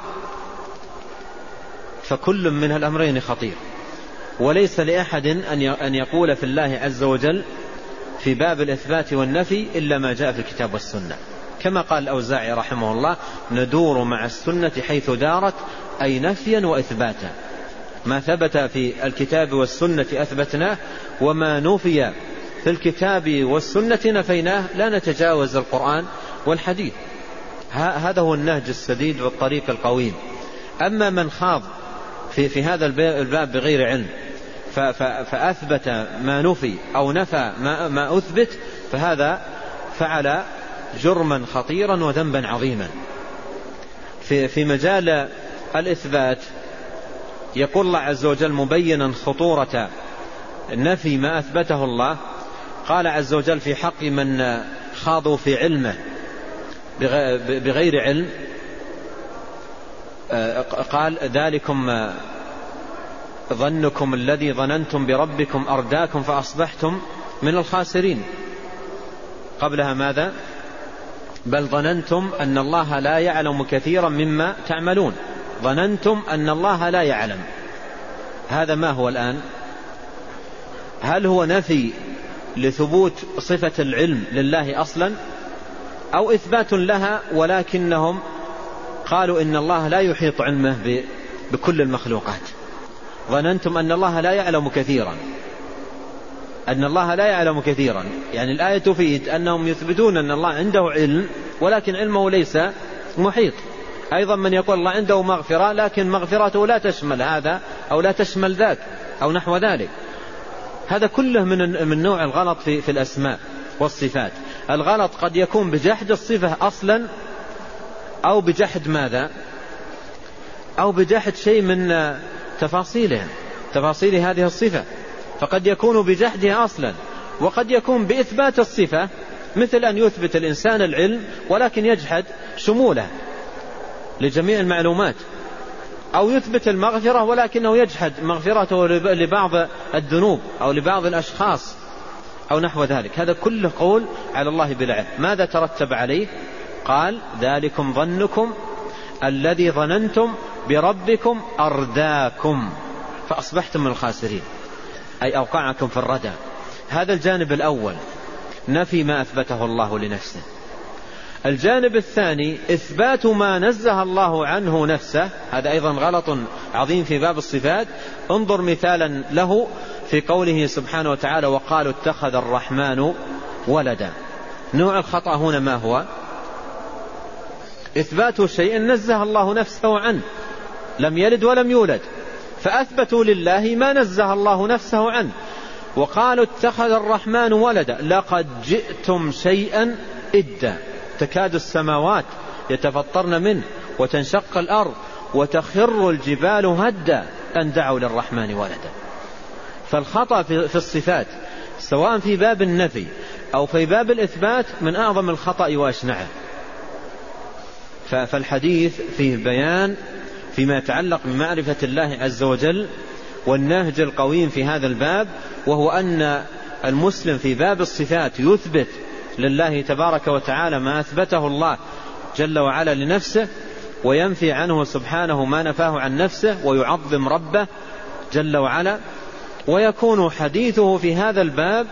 فكل من الأمرين خطير، وليس لأحد أن يقول في الله عز وجل في باب الإثبات والنفي إلا ما جاء في الكتاب والسنة، كما قال الأوزاعي رحمه الله ندور مع السنة حيث دارت، أي نفيا وإثباتا. ما ثبت في الكتاب والسنة أثبتناه، وما نفي في الكتاب والسنة نفيناه، لا نتجاوز القرآن والحديث. هذا هو النهج السديد والطريق القويم. أما من خاض في هذا الباب بغير علم فأثبت ما نفي أو نفى ما أثبت، فهذا فعل جرما خطيرا وذنبا عظيما. في مجال الإثبات يقول الله عز وجل مبينا خطورة نفي ما أثبته الله، قال عز وجل في حق من خاضوا في علمه بغير علم، قال ذلكم ظنكم الذي ظننتم بربكم أرداكم فأصبحتم من الخاسرين. قبلها ماذا؟ بل ظننتم أن الله لا يعلم كثيرا مما تعملون. ظننتم أن الله لا يعلم. هذا ما هو الآن؟ هل هو نفي لثبوت صفة العلم لله أصلا، أو إثبات لها ولكنهم قالوا إن الله لا يحيط علمه بكل المخلوقات؟ ظننتم أن الله لا يعلم كثيرا، أن الله لا يعلم كثيرا، يعني الآية تفيد أنهم يثبتون أن الله عنده علم ولكن علمه ليس محيط. أيضا من يقول الله عنده مغفرة لكن مغفرته لا تشمل هذا أو لا تشمل ذاك أو نحو ذلك. هذا كله من نوع الغلط في الأسماء والصفات. الغلط قد يكون بجحد الصفة أصلا، أو بجحد ماذا؟ أو بجحد شيء من تفاصيل هذه الصفة، فقد يكون بجحدها أصلا، وقد يكون بإثبات الصفة، مثل أن يثبت الإنسان العلم ولكن يجحد شموله لجميع المعلومات، أو يثبت المغفرة ولكنه يجحد مغفرته لبعض الذنوب أو لبعض الأشخاص أو نحو ذلك. هذا كله قول على الله بلا علم. ماذا ترتب عليه؟ قال ذلكم ظنكم الذي ظننتم بربكم أرداكم فأصبحتم من الخاسرين، أي أوقعكم في الردى. هذا الجانب الأول، نفي ما أثبته الله لنفسه. الجانب الثاني إثبات ما نزه الله عنه نفسه، هذا أيضا غلط عظيم في باب الصفات. انظر مثالا له في قوله سبحانه وتعالى: وقالوا اتخذ الرحمن ولدا. نوع الخطأ هنا ما هو؟ إثبات شيء نزه الله نفسه عنه، لم يلد ولم يولد، فأثبتوا لله ما نزه الله نفسه عنه. وقالوا اتخذ الرحمن ولدا، لقد جئتم شيئا إدا، تكاد السماوات يتفطرن منه وتنشق الأرض وتخر الجبال هدا أن دعوا للرحمن ولدا. فالخطأ في الصفات سواء في باب النفي أو في باب الإثبات من أعظم الخطأ وأشنعه. فالحديث فيه بيان فيما يتعلق بمعرفة الله عز وجل، والنهج القويم في هذا الباب وهو أن المسلم في باب الصفات يثبت لله تبارك وتعالى ما أثبته الله جل وعلا لنفسه، وينفي عنه سبحانه ما نفاه عن نفسه، ويعظم ربه جل وعلا. ويكون حديثه في هذا الباب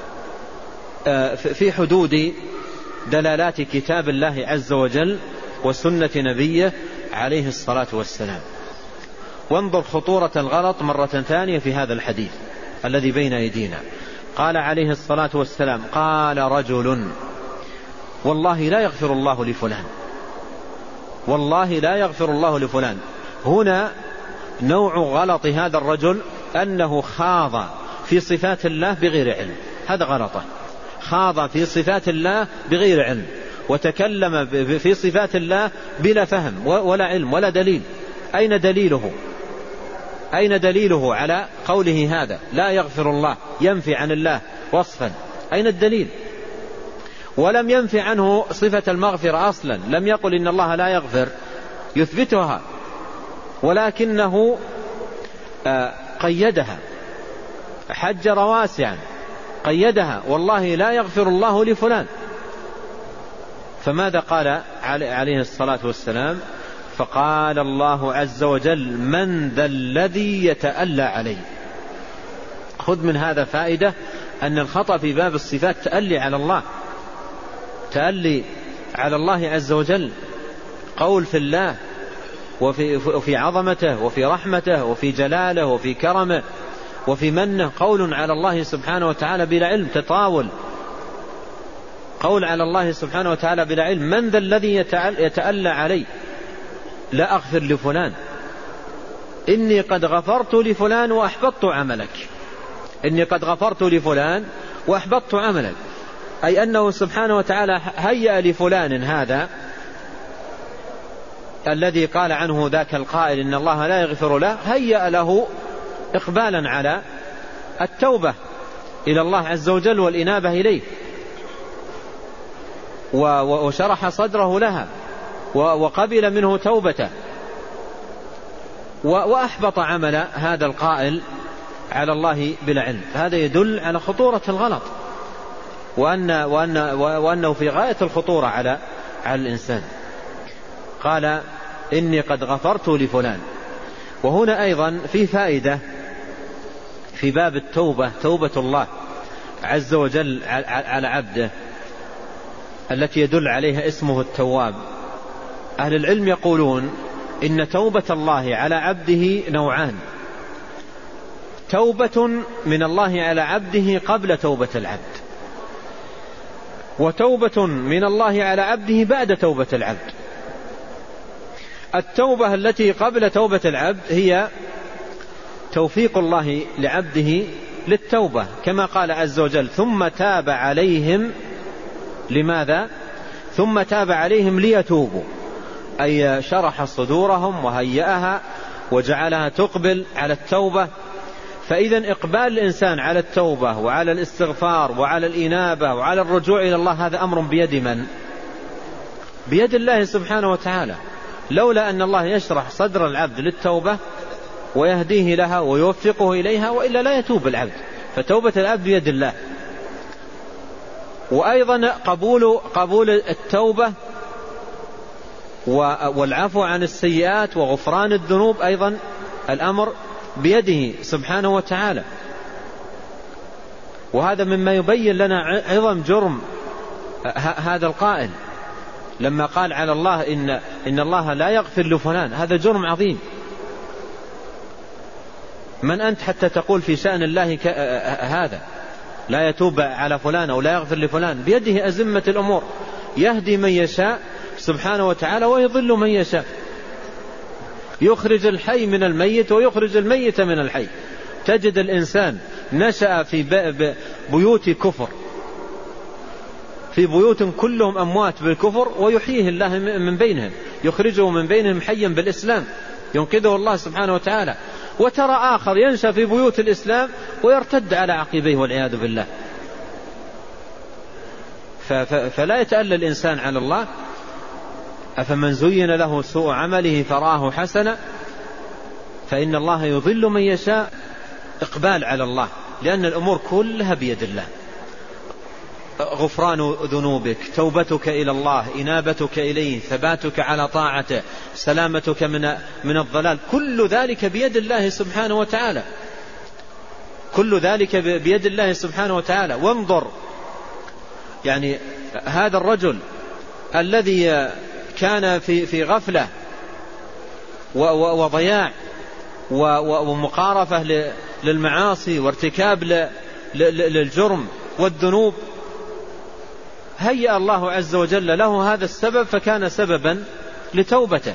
في حدود دلالات كتاب الله عز وجل وسنة نبيه عليه الصلاة والسلام. وانظر خطورة الغلط مرة ثانية في هذا الحديث الذي بين أيدينا. قال عليه الصلاة والسلام: قال رجل والله لا يغفر الله لفلان، والله لا يغفر الله لفلان. هنا نوع غلط هذا الرجل أنه خاض في صفات الله بغير علم، هذا غلطه. خاض في صفات الله بغير علم، وتكلم في صفات الله بلا فهم ولا علم ولا دليل. أين دليله؟ أين دليله على قوله هذا لا يغفر الله، ينفي عن الله وصفا؟ أين الدليل؟ ولم ينفي عنه صفة المغفرة أصلا، لم يقل إن الله لا يغفر، يثبتها، ولكنه قيدها، حجر واسعا قيدها: والله لا يغفر الله لفلان. فماذا قال عليه الصلاة والسلام؟ فقال الله عز وجل: من ذا الذي يتألى عليه. خذ من هذا فائدة أن الخطأ في باب الصفات تألي على الله، تألي على الله عز وجل، قول في الله وفي عظمته وفي رحمته وفي جلاله وفي كرمه وفي منه، قول على الله سبحانه وتعالى بلا علم، تطاول، قول على الله سبحانه وتعالى بلا علم. من ذا الذي يتألى علي؟ لا أغفر لفلان، إني قد غفرت لفلان وأحبطت عملك، إني قد غفرت لفلان وأحبطت عملك، أي أنه سبحانه وتعالى هيأ لفلان هذا الذي قال عنه ذاك القائل إن الله لا يغفر له، هيأ له إقبالا على التوبة إلى الله عز وجل والإنابة إليه، وشرح صدره لها وقبل منه توبته، وأحبط عمل هذا القائل على الله بلا علم. هذا يدل على خطورة الغلط، وأنه في غاية الخطورة على الإنسان. قال: إني قد غفرت لفلان. وهنا أيضا في فائدة في باب التوبة، توبة الله عز وجل على عبده التي يدل عليها اسمه التواب. أهل العلم يقولون إن توبة الله على عبده نوعان: توبة من الله على عبده قبل توبة العبد، وتوبة من الله على عبده بعد توبة العبد. التوبة التي قبل توبة العبد هي توفيق الله لعبده للتوبة، كما قال عز وجل: ثم تاب عليهم. لماذا؟ ثم تاب عليهم ليتوبوا، أي شرح صدورهم وهيئها وجعلها تقبل على التوبة. فإذا إقبال الإنسان على التوبة وعلى الاستغفار وعلى الإنابة وعلى الرجوع إلى الله هذا أمر بيد من؟ بيد الله سبحانه وتعالى. لولا أن الله يشرح صدر العبد للتوبة ويهديه لها ويوفقه إليها، وإلا لا يتوب العبد. فتوبة العبد بيد الله. وأيضا قبول التوبة والعفو عن السيئات وغفران الذنوب، أيضا الأمر بيده سبحانه وتعالى. وهذا مما يبين لنا عظم جرم هذا القائل، لما قال على الله إن الله لا يغفر لفلان، هذا جرم عظيم. من أنت حتى تقول في شأن الله هذا لا يتوب على فلان أو لا يغفر لفلان؟ بيده أزمة الأمور، يهدي من يشاء سبحانه وتعالى ويضل من يشاء، يخرج الحي من الميت ويخرج الميت من الحي. تجد الإنسان نشأ في بيوت كفر، في بيوت كلهم أموات بالكفر، ويحييه الله من بينهم، يخرجه من بينهم حيا بالإسلام، ينقذه الله سبحانه وتعالى. وترى آخر ينشأ في بيوت الإسلام ويرتد على عقبيه والعياذ بالله. فلا يتألى الإنسان على الله. أفمن زين له سوء عمله فرآه حسنا فإن الله يضل من يشاء. إقبال على الله، لأن الأمور كلها بيد الله. غفران ذنوبك، توبتك إلى الله، إنابتك إليه، ثباتك على طاعته، سلامتك من الضلال، كل ذلك بيد الله سبحانه وتعالى، كل ذلك بيد الله سبحانه وتعالى. وانظر يعني هذا الرجل الذي كان في غفلة وضياع ومقارفة للمعاصي وارتكاب للجرم والذنوب، هيأ الله عز وجل له هذا السبب فكان سببا لتوبته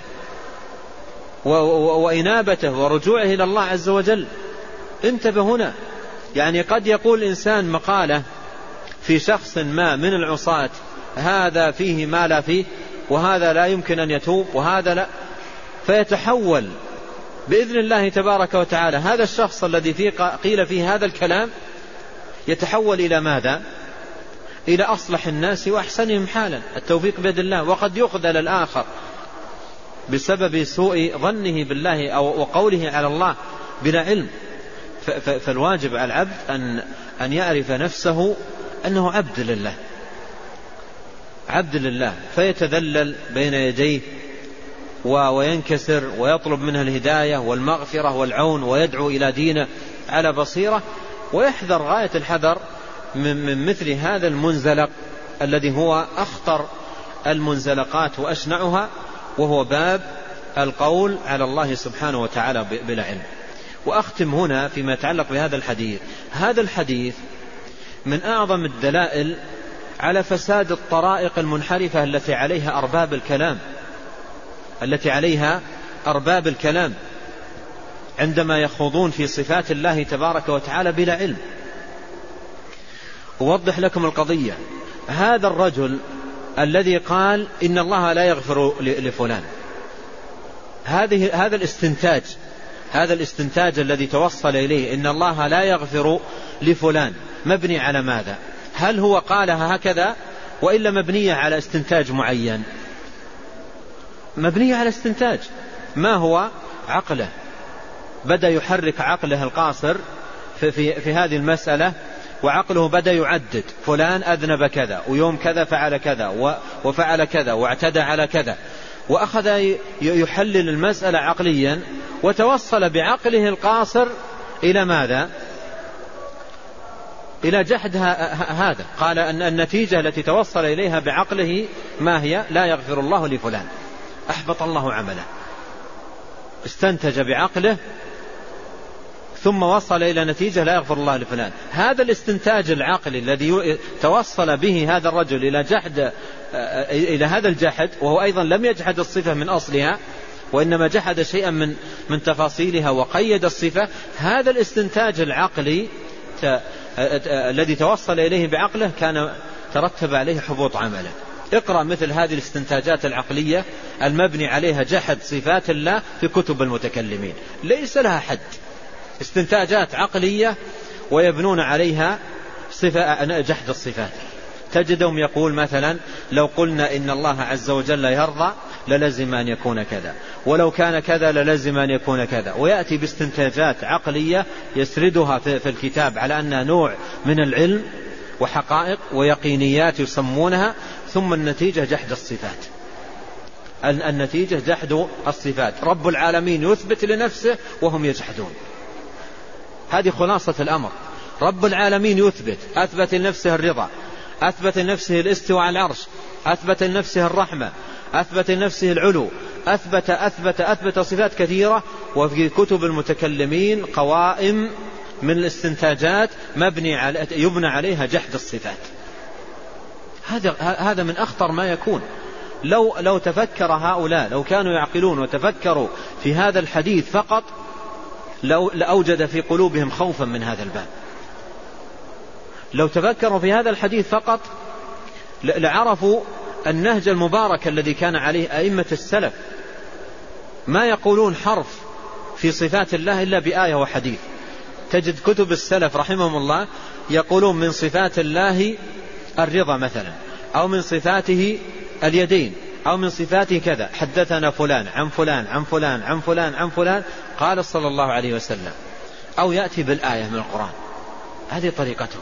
وإنابته ورجوعه إلى الله عز وجل. انتبه هنا، يعني قد يقول إنسان مقالة في شخص ما من العصاة هذا فيه ما لا فيه، وهذا لا يمكن أن يتوب، وهذا لا، فيتحول بإذن الله تبارك وتعالى هذا الشخص الذي قيل فيه هذا الكلام يتحول إلى ماذا؟ إلى أصلح الناس وأحسنهم حالا. التوفيق بيد الله. وقد يخذل الآخر بسبب سوء ظنه بالله أو وقوله على الله بلا علم. فالواجب على العبد أن يعرف نفسه أنه عبد لله، عبد لله، فيتذلل بين يديه وينكسر ويطلب منه الهداية والمغفرة والعون، ويدعو إلى دينه على بصيرة، ويحذر غاية الحذر من مثل هذا المنزلق الذي هو أخطر المنزلقات وأشنعها، وهو باب القول على الله سبحانه وتعالى بلا علم. وأختم هنا فيما يتعلق بهذا الحديث. هذا الحديث من أعظم الدلائل على فساد الطرائق المنحرفة التي عليها أرباب الكلام عندما يخوضون في صفات الله تبارك وتعالى بلا علم. أوضح لكم القضية. هذا الرجل الذي قال إن الله لا يغفر لفلان، هذا الاستنتاج الذي توصل إليه إن الله لا يغفر لفلان مبني على ماذا؟ هل هو قالها هكذا وإلا مبنية على استنتاج معين؟ مبنية على استنتاج. ما هو؟ عقله، بدأ يحرك عقله القاصر في هذه المسألة، وعقله بدأ يعدد فلان أذنب كذا، ويوم كذا فعل كذا، وفعل كذا، واعتدى على كذا، وأخذ يحلل المسألة عقليا، وتوصل بعقله القاصر إلى ماذا؟ إلى جحد هذا. قال أن النتيجة التي توصل إليها بعقله ما هي؟ لا يغفر الله لفلان. أحبط الله عمله. استنتج بعقله ثم وصل إلى نتيجة لا يغفر الله لفلان. هذا الاستنتاج العقلي الذي توصل به هذا الرجل إلى هذا الجحد، وهو أيضا لم يجحد الصفة من أصلها، وإنما جحد شيئا من تفاصيلها وقيد الصفة. هذا الاستنتاج العقلي الذي توصل إليه بعقله كان ترتب عليه حبوط عمله. اقرأ مثل هذه الاستنتاجات العقلية المبني عليها جحد صفات الله في كتب المتكلمين، ليس لها حد. استنتاجات عقلية ويبنون عليها جحد الصفات. تجدهم يقول مثلا لو قلنا إن الله عز وجل يرضى للزم أن يكون كذا، ولو كان كذا للزم أن يكون كذا، ويأتي باستنتاجات عقلية يسردها في الكتاب على أنها نوع من العلم وحقائق ويقينيات يسمونها، ثم النتيجة جحد الصفات. النتيجة جحد الصفات. رب العالمين يثبت لنفسه وهم يجحدون. هذه خلاصة الأمر. رب العالمين أثبت لنفسه الرضا، أثبت لنفسه الاستواء على العرش، أثبت لنفسه الرحمة، أثبت لنفسه العلو، أثبت صفات كثيرة. وفي كتب المتكلمين قوائم من الاستنتاجات يبنى عليها جحد الصفات. هذا من أخطر ما يكون. لو تفكر هؤلاء، لو كانوا يعقلون وتفكروا في هذا الحديث فقط، لأوجد في قلوبهم خوفا من هذا الباب. لو تفكروا في هذا الحديث فقط لعرفوا النهج المبارك الذي كان عليه أئمة السلف. ما يقولون حرف في صفات الله إلا بآية وحديث. تجد كتب السلف رحمهم الله يقولون من صفات الله الرضا مثلا، أو من صفاته اليدين، أو من صفاته كذا، حدثنا فلان عن فلان عن فلان عن فلان عن فلان قال صلى الله عليه وسلم، أو يأتي بالآية من القرآن. هذه طريقتهم.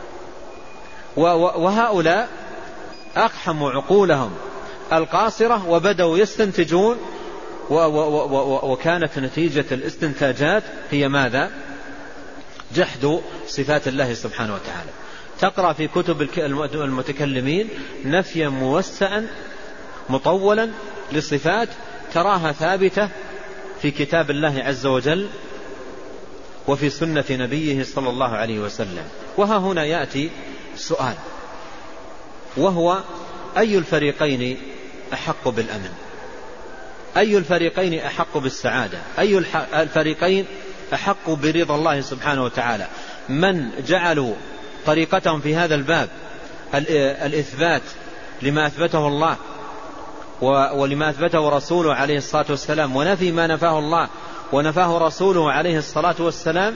وهؤلاء أقحموا عقولهم القاصرة وبدأوا يستنتجون، وكانت نتيجة الاستنتاجات هي ماذا؟ جحد صفات الله سبحانه وتعالى. تقرأ في كتب المتكلمين نفيا موسعا مطولا للصفات تراها ثابتة في كتاب الله عز وجل وفي سنة نبيه صلى الله عليه وسلم. وها هنا يأتي سؤال، وهو أي الفريقين أحق بالأمن؟ أي الفريقين أحق بالسعادة؟ أي الفريقين أحق برضا الله سبحانه وتعالى؟ من جعلوا طريقتهم في هذا الباب الإثبات لما أثبته الله ولما أثبته رسوله عليه الصلاة والسلام، ونفي ما نفاه الله ونفاه رسوله عليه الصلاة والسلام،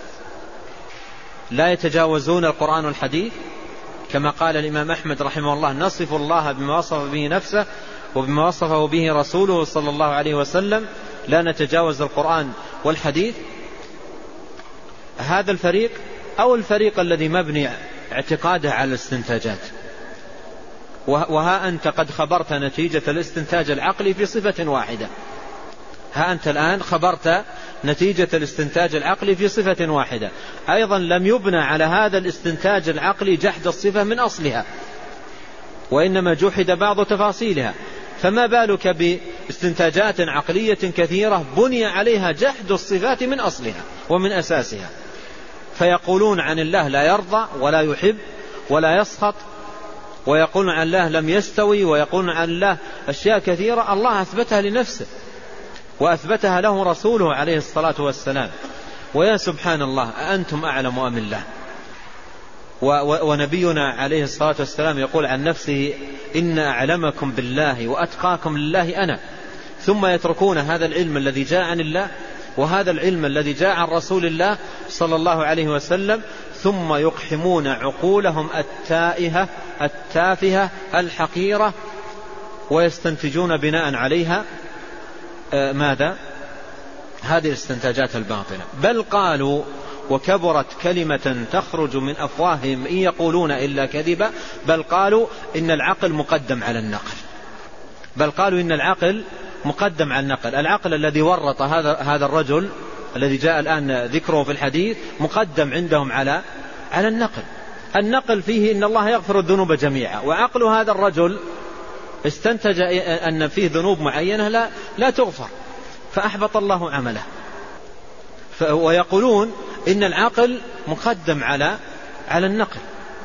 لا يتجاوزون القرآن والحديث، كما قال الإمام أحمد رحمه الله: نصف الله بما وصف به نفسه وبما وصفه به رسوله صلى الله عليه وسلم، لا نتجاوز القرآن والحديث. هذا الفريق، أو الفريق الذي مبني اعتقاده على الاستنتاجات. وها أنت قد خبرت نتيجة الاستنتاج العقلي في صفة واحدة. ها أنت الآن خبرت نتيجة الاستنتاج العقلي في صفة واحدة. أيضا لم يبنى على هذا الاستنتاج العقلي جحد الصفة من أصلها، وإنما جحد بعض تفاصيلها. فما بالك باستنتاجات عقلية كثيرة بني عليها جحد الصفات من أصلها ومن أساسها. فيقولون عن الله لا يرضى ولا يحب ولا يسخط، ويقولون عن الله لم يستوي، ويقولون عن الله أشياء كثيرة الله أثبتها لنفسه وأثبتها له رسوله عليه الصلاة والسلام. ويا سبحان الله، أأنتم أعلم أم الله؟ ونبينا عليه الصلاة والسلام يقول عن نفسه: إن أعلمكم بالله وأتقاكم لله أنا. ثم يتركون هذا العلم الذي جاء عن الله وهذا العلم الذي جاء عن رسول الله صلى الله عليه وسلم، ثم يقحمون عقولهم التافهة الحقيرة، ويستنتجون بناء عليها ماذا؟ هذه الاستنتاجات الباطلة. بل قالوا: وكبرت كلمة تخرج من أفواههم إن يقولون إلا كذبا. بل قالوا إن العقل مقدم على النقل. بل قالوا إن العقل مقدم على النقل. العقل الذي ورط هذا الرجل الذي جاء الآن ذكره في الحديث مقدم عندهم على النقل. النقل فيه إن الله يغفر الذنوب جميعا، وعقل هذا الرجل استنتج أن فيه ذنوب معينة لا تغفر، فأحبط الله عمله. ويقولون إن العقل مقدم على النقل.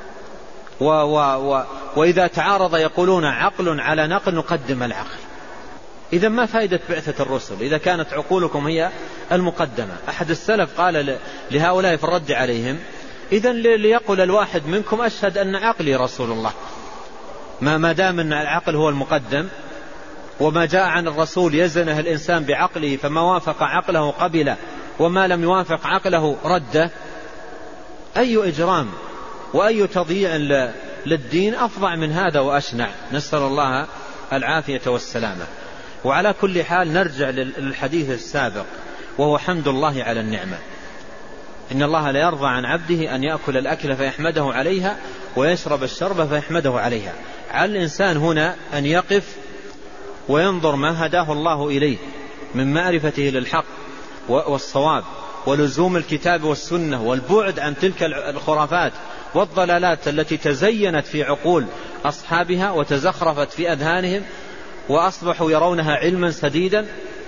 وإذا تعارض يقولون عقل على نقل نقدم العقل. إذا ما فائدة بعثة الرسل إذا كانت عقولكم هي المقدمة؟ أحد السلف قال لهؤلاء في الرد عليهم: إذن ليقول الواحد منكم: أشهد أن عقلي رسول الله. ما دام أن العقل هو المقدم، وما جاء عن الرسول يزنه الإنسان بعقله، فما وافق عقله قبله وما لم يوافق عقله رده. أي إجرام وأي تضييع للدين أفظع من هذا وأشنع، نسأل الله العافية والسلامة. وعلى كل حال نرجع للحديث السابق، وهو حمد الله على النعمة. إن الله لا يرضى عن عبده أن يأكل الأكل فيحمده عليها ويشرب الشرب فيحمده عليها. على الإنسان هنا أن يقف وينظر ما هداه الله إليه من معرفته للحق والصواب ولزوم الكتاب والسنة، والبعد عن تلك الخرافات والضلالات التي تزينت في عقول أصحابها وتزخرفت في أذهانهم وأصبحوا يرونها علما سديدا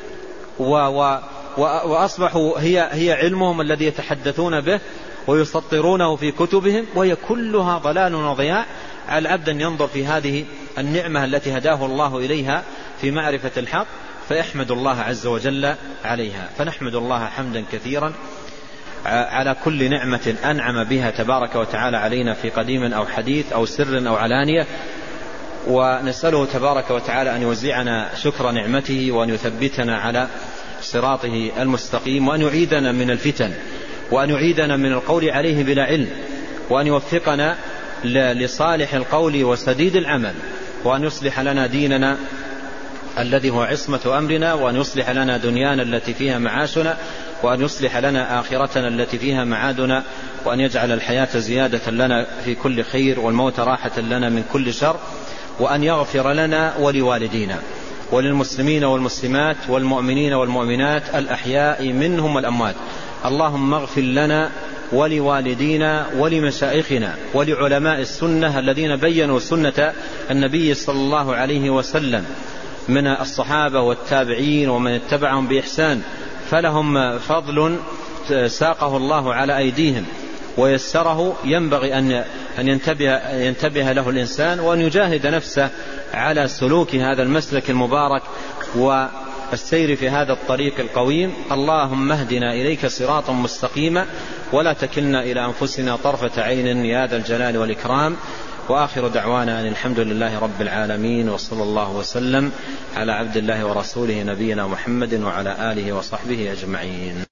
وأصبحوا هي علمهم الذي يتحدثون به ويسطرونه في كتبهم، وهي كلها ضلال وضياع. على العبد أن ينظر في هذه النعمة التي هداه الله إليها في معرفة الحق فيحمد الله عز وجل عليها. فنحمد الله حمدا كثيرا على كل نعمة أنعم بها تبارك وتعالى علينا في قديم أو حديث أو سر أو علانية، ونسأله تبارك وتعالى أن يوزعنا شكر نعمته وأن يثبتنا على صراطه المستقيم، وأن يعيدنا من الفتن، وأن يعيدنا من القول عليه بلا علم، وأن يوفقنا لصالح القول وسديد العمل، وأن يصلح لنا ديننا الذي هو عصمة أمرنا، وأن يصلح لنا دنيانا التي فيها معاشنا، وأن يصلح لنا آخرتنا التي فيها معادنا، وأن يجعل الحياة زيادة لنا في كل خير والموت راحة لنا من كل شر، وأن يغفر لنا ولوالدينا وللمسلمين والمسلمات والمؤمنين والمؤمنات الأحياء منهم والأموات. اللهم اغفر لنا ولوالدينا ولمشايخنا ولعلماء السنة الذين بينوا سنة النبي صلى الله عليه وسلم من الصحابة والتابعين ومن اتبعهم بإحسان، فلهم فضل ساقه الله على أيديهم ويسره، ينبغي أن ينتبه له الإنسان وأن يجاهد نفسه على سلوك هذا المسلك المبارك والسير في هذا الطريق القويم. اللهم اهدنا إليك صراطا مستقيما ولا تكلنا إلى أنفسنا طرفة عين يا ذا الجلال والإكرام. وآخر دعوانا أن الحمد لله رب العالمين، وصلى الله وسلم على عبد الله ورسوله نبينا محمد وعلى آله وصحبه أجمعين.